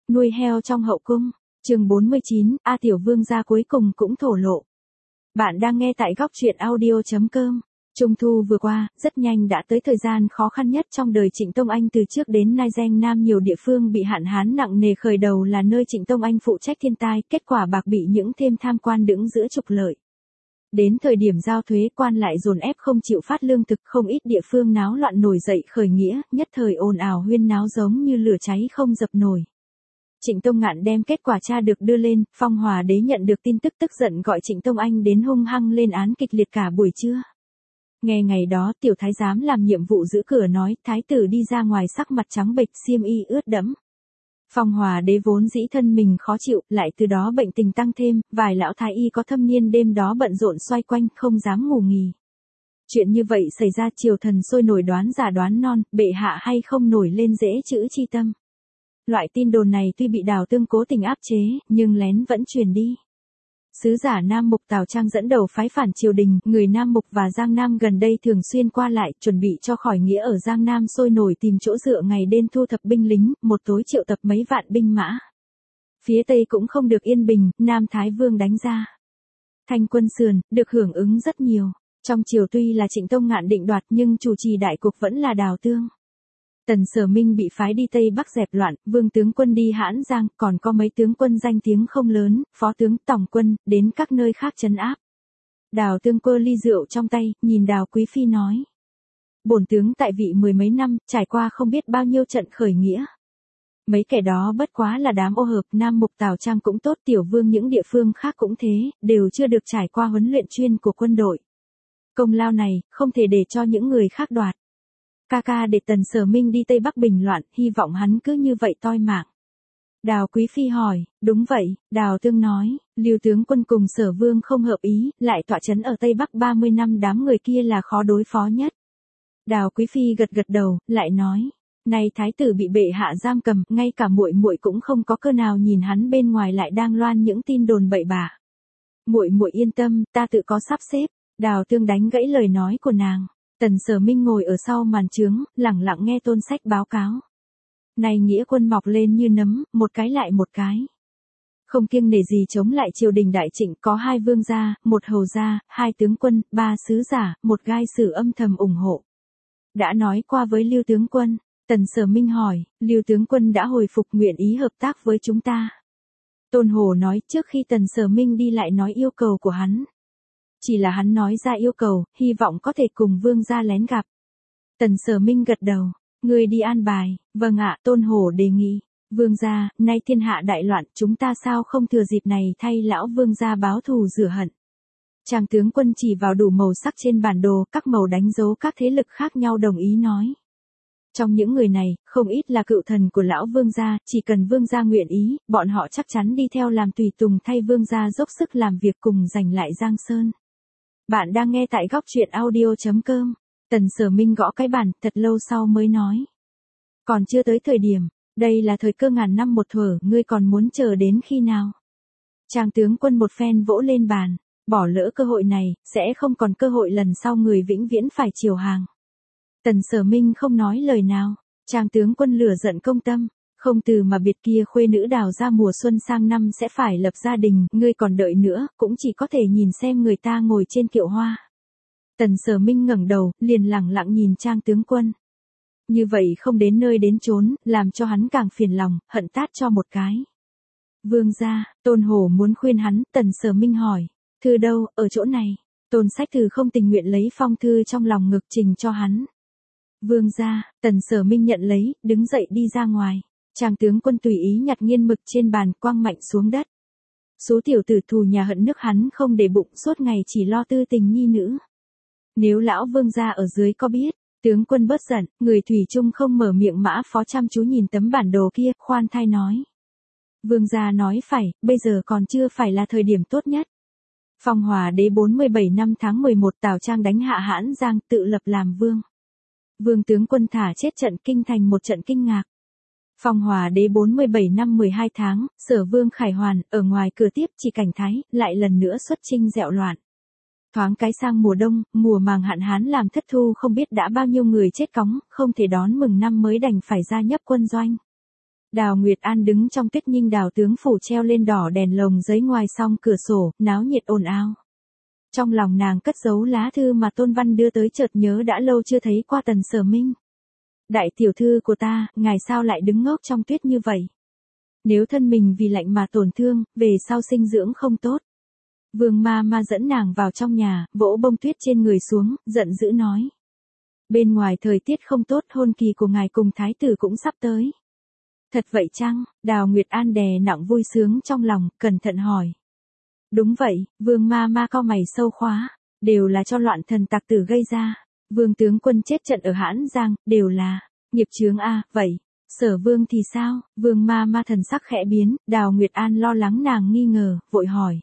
Nuôi heo trong hậu cung. Chương 49, A Tiểu Vương gia cuối cùng cũng thổ lộ. Bạn đang nghe tại góc truyện audio.com. Trung thu vừa qua, rất nhanh đã tới thời gian khó khăn nhất trong đời Trịnh Tông Anh từ trước đến nay. Giang Nam nhiều địa phương bị hạn hán nặng nề, khởi đầu là nơi Trịnh Tông Anh phụ trách thiên tai, kết quả bạc bị những thêm tham quan đứng giữa trục lợi. Đến thời điểm giao thuế, quan lại dồn ép không chịu phát lương thực, không ít địa phương náo loạn nổi dậy khởi nghĩa, nhất thời ồn ào huyên náo giống như lửa cháy không dập nổi. Trịnh Tông Ngạn đem kết quả tra được đưa lên, Phong Hòa Đế nhận được tin tức tức giận gọi Trịnh Tông Anh đến hung hăng lên án kịch liệt cả buổi trưa. Nghe ngày đó tiểu thái giám làm nhiệm vụ giữ cửa nói, thái tử đi ra ngoài sắc mặt trắng bệch, xiêm y ướt đẫm. Phong Hòa Đế vốn dĩ thân mình khó chịu, lại từ đó bệnh tình tăng thêm, vài lão thái y có thâm niên đêm đó bận rộn xoay quanh, không dám ngủ nghỉ. Chuyện như vậy xảy ra, triều thần sôi nổi đoán giả đoán non, bệ hạ hay không nổi lên dễ chữ chi tâm. Loại tin đồn này tuy bị Đào Tương cố tình áp chế, nhưng lén vẫn truyền đi. Sứ giả Nam Mục Tào Trang dẫn đầu phái phản triều đình, người Nam Mục và Giang Nam gần đây thường xuyên qua lại, chuẩn bị cho khỏi nghĩa ở Giang Nam sôi nổi tìm chỗ dựa, ngày đêm thu thập binh lính, một tối triệu tập mấy vạn binh mã. Phía Tây cũng không được yên bình, Nam Thái Vương đánh ra Thanh quân sườn, được hưởng ứng rất nhiều. Trong triều tuy là Trịnh Tông Ngạn định đoạt nhưng chủ trì đại cục vẫn là Đào Tương. Tần Sở Minh bị phái đi Tây Bắc dẹp loạn, Vương tướng quân đi Hãn Giang, còn có mấy tướng quân danh tiếng không lớn, phó tướng, tổng quân, đến các nơi khác trấn áp. Đào Tương quơ ly rượu trong tay, nhìn Đào Quý Phi nói. Bổn tướng tại vị mười mấy năm, trải qua không biết bao nhiêu trận khởi nghĩa. Mấy kẻ đó bất quá là đám ô hợp, Nam Mục Tào Trang cũng tốt, Tiểu Vương những địa phương khác cũng thế, đều chưa được trải qua huấn luyện chuyên của quân đội. Công lao này, không thể để cho những người khác đoạt. Ca để Tần Sở Minh đi Tây Bắc bình loạn, hy vọng hắn cứ như vậy toi mạng. Đào Quý Phi hỏi, đúng vậy, Đào Tương nói, Lưu tướng quân cùng Sở Vương không hợp ý, lại tọa trấn ở Tây Bắc 30 năm, đám người kia là khó đối phó nhất. Đào Quý Phi gật gật đầu, lại nói, nay thái tử bị bệ hạ giam cầm, ngay cả muội muội cũng không có cơ nào nhìn hắn, bên ngoài lại đang loan những tin đồn bậy bạ. Muội muội yên tâm, ta tự có sắp xếp. Đào Tương đánh gãy lời nói của nàng. Tần Sở Minh ngồi ở sau màn trướng, lẳng lặng nghe Tôn Sách báo cáo. Này nghĩa quân mọc lên như nấm, một cái lại một cái. Không kiêng nể gì chống lại triều đình đại Trịnh, có 2 vương gia, 1 hầu gia, 2 tướng quân, 3 sứ giả, 1 gai sử âm thầm ủng hộ. Đã nói qua với Lưu tướng quân. Tần Sở Minh hỏi, Lưu tướng quân đã hồi phục nguyện ý hợp tác với chúng ta. Tôn Hổ nói, trước khi Tần Sở Minh đi lại nói yêu cầu của hắn. Chỉ là hắn nói ra yêu cầu, hy vọng có thể cùng vương gia lén gặp. Tần Sở Minh gật đầu, người đi an bài. Vâng ạ, Tôn Hổ đề nghị. Vương gia, nay thiên hạ đại loạn, chúng ta sao không thừa dịp này thay lão vương gia báo thù rửa hận. Tràng tướng quân chỉ vào đủ màu sắc trên bản đồ, các màu đánh dấu các thế lực khác nhau, đồng ý nói. Trong những người này, không ít là cựu thần của lão vương gia, chỉ cần vương gia nguyện ý, bọn họ chắc chắn đi theo làm tùy tùng thay vương gia dốc sức làm việc cùng giành lại Giang Sơn. Bạn đang nghe tại góc truyện audio.com. Tần Sở Minh gõ cái bàn, thật lâu sau mới nói. Còn chưa tới thời điểm, đây là thời cơ ngàn năm một thuở, ngươi còn muốn chờ đến khi nào? Tràng tướng quân một phen vỗ lên bàn, bỏ lỡ cơ hội này, sẽ không còn cơ hội lần sau, người vĩnh viễn phải chiều hàng. Tần Sở Minh không nói lời nào, Tràng tướng quân lửa giận công tâm. Không từ mà biệt, kia khuê nữ Đào ra mùa xuân sang năm sẽ phải lập gia đình, ngươi còn đợi nữa, cũng chỉ có thể nhìn xem người ta ngồi trên kiệu hoa. Tần Sở Minh ngẩng đầu, liền lẳng lặng nhìn Trang tướng quân. Như vậy không đến nơi đến chốn, làm cho hắn càng phiền lòng, hận tát cho một cái. Vương gia, Tôn Hổ muốn khuyên hắn, Tần Sở Minh hỏi, thư đâu, ở chỗ này. Tôn Sách Thư không tình nguyện lấy phong thư trong lòng ngực trình cho hắn. Vương gia, Tần Sở Minh nhận lấy, đứng dậy đi ra ngoài. Tràng tướng quân tùy ý nhặt nghiên mực trên bàn, quăng mạnh xuống đất. Số tiểu tử thù nhà hận nước hắn không để bụng, suốt ngày chỉ lo tư tình nhi nữ. Nếu lão vương gia ở dưới có biết, tướng quân bớt giận, người thủy chung không mở miệng. Mã Phó chăm chú nhìn tấm bản đồ kia, khoan thai nói. Vương gia nói phải, bây giờ còn chưa phải là thời điểm tốt nhất. Phong Hòa Đế 47 năm tháng 11 Tào Trang đánh hạ Hãn Giang, tự lập làm vương. Vương tướng quân thả chết trận kinh thành một trận kinh ngạc. Phong Hòa Đế 47 năm 12 tháng, Sở Vương Khải Hoàn, ở ngoài cửa tiếp chỉ cảnh Thái, lại lần nữa xuất chinh dẹo loạn. Thoáng cái sang mùa đông, mùa màng hạn hán làm thất thu, không biết đã bao nhiêu người chết cóng, không thể đón mừng năm mới đành phải gia nhập quân doanh. Đào Nguyệt An đứng trong Tuyết Nhinh Đào tướng phủ treo lên đỏ đèn lồng giấy ngoài song cửa sổ, náo nhiệt ồn ào. Trong lòng nàng cất giấu lá thư mà Tôn Văn đưa tới, chợt nhớ đã lâu chưa thấy qua Tần Sở Minh. Đại tiểu thư của ta, ngài sao lại đứng ngốc trong tuyết như vậy? Nếu thân mình vì lạnh mà tổn thương, về sau sinh dưỡng không tốt. Vương ma ma dẫn nàng vào trong nhà, vỗ bông tuyết trên người xuống, giận dữ nói. Bên ngoài thời tiết không tốt, hôn kỳ của ngài cùng thái tử cũng sắp tới. Thật vậy chăng? Đào Nguyệt An đè nặng vui sướng trong lòng, cẩn thận hỏi. Đúng vậy, Vương ma ma cau mày sâu khóa, đều là cho loạn thần tặc tử gây ra. Vương tướng quân chết trận ở Hãn Giang, đều là nghiệp chướng a, vậy, Sở Vương thì sao? Vương ma ma thần sắc khẽ biến, Đào Nguyệt An lo lắng nàng nghi ngờ, vội hỏi.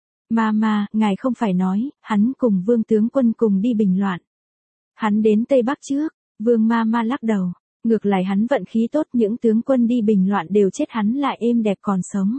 Ma, ngài không phải nói, hắn cùng Vương tướng quân cùng đi bình loạn. Hắn đến Tây Bắc trước, Vương ma ma lắc đầu, ngược lại hắn vận khí tốt, những tướng quân đi bình loạn đều chết, hắn lại êm đẹp còn sống.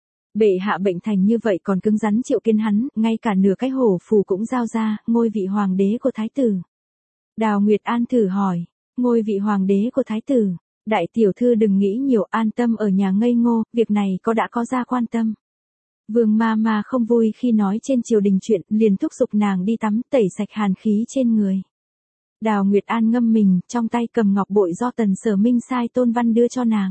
Bệ hạ bệnh thành như vậy còn cứng rắn triệu kiến hắn, ngay cả nửa cái hổ phù cũng giao ra, ngôi vị hoàng đế của thái tử. Đào Nguyệt An thử hỏi, ngôi vị hoàng đế của thái tử, đại tiểu thư đừng nghĩ nhiều, an tâm ở nhà ngây ngô, việc này đã có gia quan tâm. Vương ma ma không vui khi nói trên triều đình chuyện, liền thúc giục nàng đi tắm, tẩy sạch hàn khí trên người. Đào Nguyệt An ngâm mình, trong tay cầm ngọc bội do Tần Sở Minh sai Tôn Văn đưa cho nàng.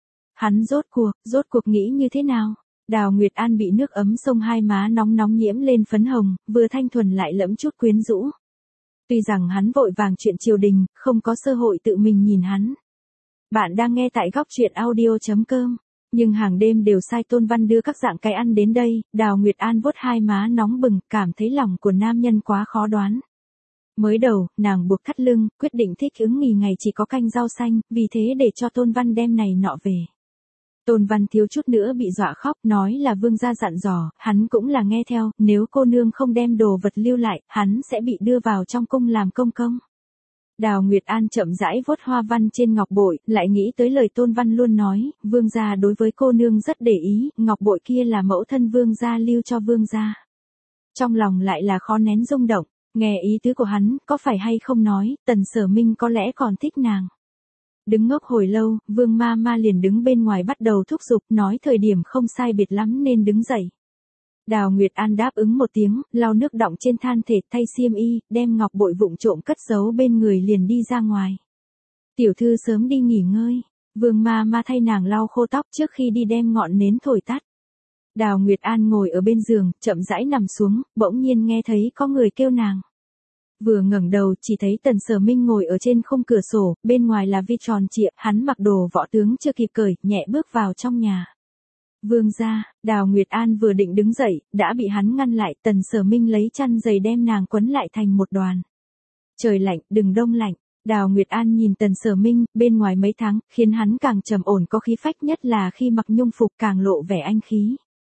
Hắn rốt cuộc nghĩ như thế nào? Đào Nguyệt An bị nước ấm xông hai má nóng nhiễm lên phấn hồng, vừa thanh thuần lại lẫm chút quyến rũ. Tuy rằng hắn vội vàng chuyện triều đình, không có cơ hội tự mình nhìn hắn. Bạn đang nghe tại góc truyện audio.com. Nhưng hàng đêm đều sai Tôn Văn đưa các dạng cái ăn đến đây, Đào Nguyệt An vuốt hai má nóng bừng, cảm thấy lòng của nam nhân quá khó đoán. Mới đầu, nàng buộc thắt lưng, quyết định thích ứng nghỉ ngày chỉ có canh rau xanh, vì thế để cho Tôn Văn đem này nọ về. Tôn Văn thiếu chút nữa bị dọa khóc, nói là vương gia dặn dò, hắn cũng là nghe theo, nếu cô nương không đem đồ vật lưu lại, hắn sẽ bị đưa vào trong cung làm công công. Đào Nguyệt An chậm rãi vuốt hoa văn trên ngọc bội, lại nghĩ tới lời Tôn Văn luôn nói, vương gia đối với cô nương rất để ý, ngọc bội kia là mẫu thân vương gia lưu cho vương gia. Trong lòng lại là khó nén rung động, nghe ý tứ của hắn, có phải hay không nói, Tần Sở Minh có lẽ còn thích nàng. Đứng ngốc hồi lâu, Vương ma ma liền đứng bên ngoài bắt đầu thúc giục, nói thời điểm không sai biệt lắm nên đứng dậy. Đào Nguyệt An đáp ứng một tiếng, lau nước đọng trên than thể, thay xiêm y, đem ngọc bội vụng trộm cất giấu bên người liền đi ra ngoài. Tiểu thư sớm đi nghỉ ngơi. Vương ma ma thay nàng lau khô tóc trước khi đi đem ngọn nến thổi tắt. Đào Nguyệt An ngồi ở bên giường, chậm rãi nằm xuống, bỗng nhiên nghe thấy có người kêu nàng. Vừa ngẩng đầu chỉ thấy Tần Sở Minh ngồi ở trên khung cửa sổ, bên ngoài là vi tròn trịa, hắn mặc đồ võ tướng chưa kịp cởi, nhẹ bước vào trong nhà. Vương gia, Đào Nguyệt An vừa định đứng dậy, đã bị hắn ngăn lại, Tần Sở Minh lấy chăn dày đem nàng quấn lại thành một đoàn. Trời lạnh, đừng đông lạnh. Đào Nguyệt An nhìn Tần Sở Minh, bên ngoài mấy tháng, khiến hắn càng trầm ổn có khí phách, nhất là khi mặc nhung phục càng lộ vẻ anh khí.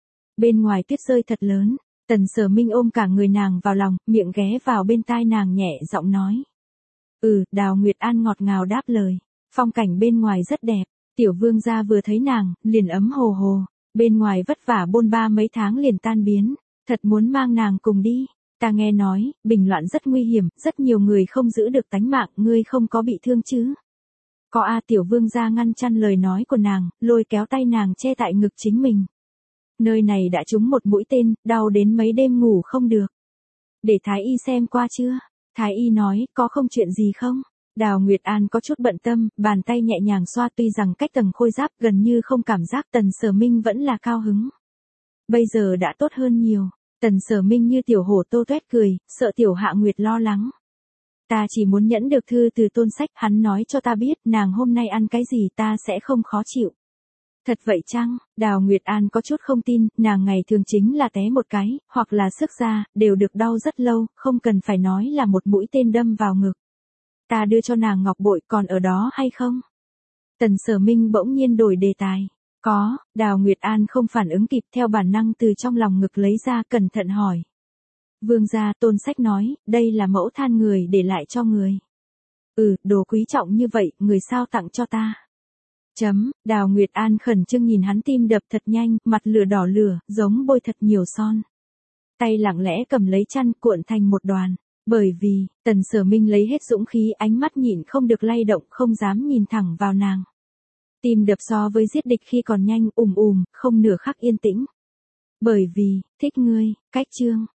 Bên ngoài tuyết rơi thật lớn, Tần Sở Minh ôm cả người nàng vào lòng, miệng ghé vào bên tai nàng nhẹ giọng nói. Đào Nguyệt An ngọt ngào đáp lời. Phong cảnh bên ngoài rất đẹp, tiểu vương gia vừa thấy nàng, liền ấm hồ hồ. Bên ngoài vất vả bôn ba mấy tháng liền tan biến, thật muốn mang nàng cùng đi. Ta nghe nói, bình loạn rất nguy hiểm, rất nhiều người không giữ được tánh mạng, ngươi không có bị thương chứ? Có tiểu vương gia ngăn chặn lời nói của nàng, lôi kéo tay nàng che tại ngực chính mình. Nơi này đã trúng một mũi tên, đau đến mấy đêm ngủ không được. Để Thái Y xem qua chưa? Thái Y nói, có không chuyện gì không? Đào Nguyệt An có chút bận tâm, bàn tay nhẹ nhàng xoa, tuy rằng cách tầng khôi giáp gần như không cảm giác, Tần Sở Minh vẫn là cao hứng. Bây giờ đã tốt hơn nhiều. Tần Sở Minh như tiểu hổ tô tuét cười, sợ tiểu Hạ Nguyệt lo lắng. Ta chỉ muốn nhẫn được thư từ Tôn Sách, hắn nói cho ta biết, nàng hôm nay ăn cái gì ta sẽ không khó chịu. Thật vậy chăng? Đào Nguyệt An có chút không tin, nàng ngày thường chính là té một cái, hoặc là sức ra, đều được đau rất lâu, không cần phải nói là một mũi tên đâm vào ngực. Ta đưa cho nàng ngọc bội còn ở đó hay không? Tần Sở Minh bỗng nhiên đổi đề tài. Có, Đào Nguyệt An không phản ứng kịp, theo bản năng từ trong lòng ngực lấy ra, cẩn thận hỏi. Vương gia, Tôn Sách nói, đây là mẫu than người để lại cho người. Đồ quý trọng như vậy, người sao tặng cho ta? Đào Nguyệt An khẩn trương nhìn hắn, tim đập thật nhanh, mặt lửa đỏ lửa, giống bôi thật nhiều son. Tay lặng lẽ cầm lấy chăn, cuộn thành một đoàn. Bởi vì, Tần Sở Minh lấy hết dũng khí, ánh mắt nhịn không được lay động, không dám nhìn thẳng vào nàng. Tim đập so với giết địch khi còn nhanh, không nửa khắc yên tĩnh. Bởi vì, thích ngươi, cách chương.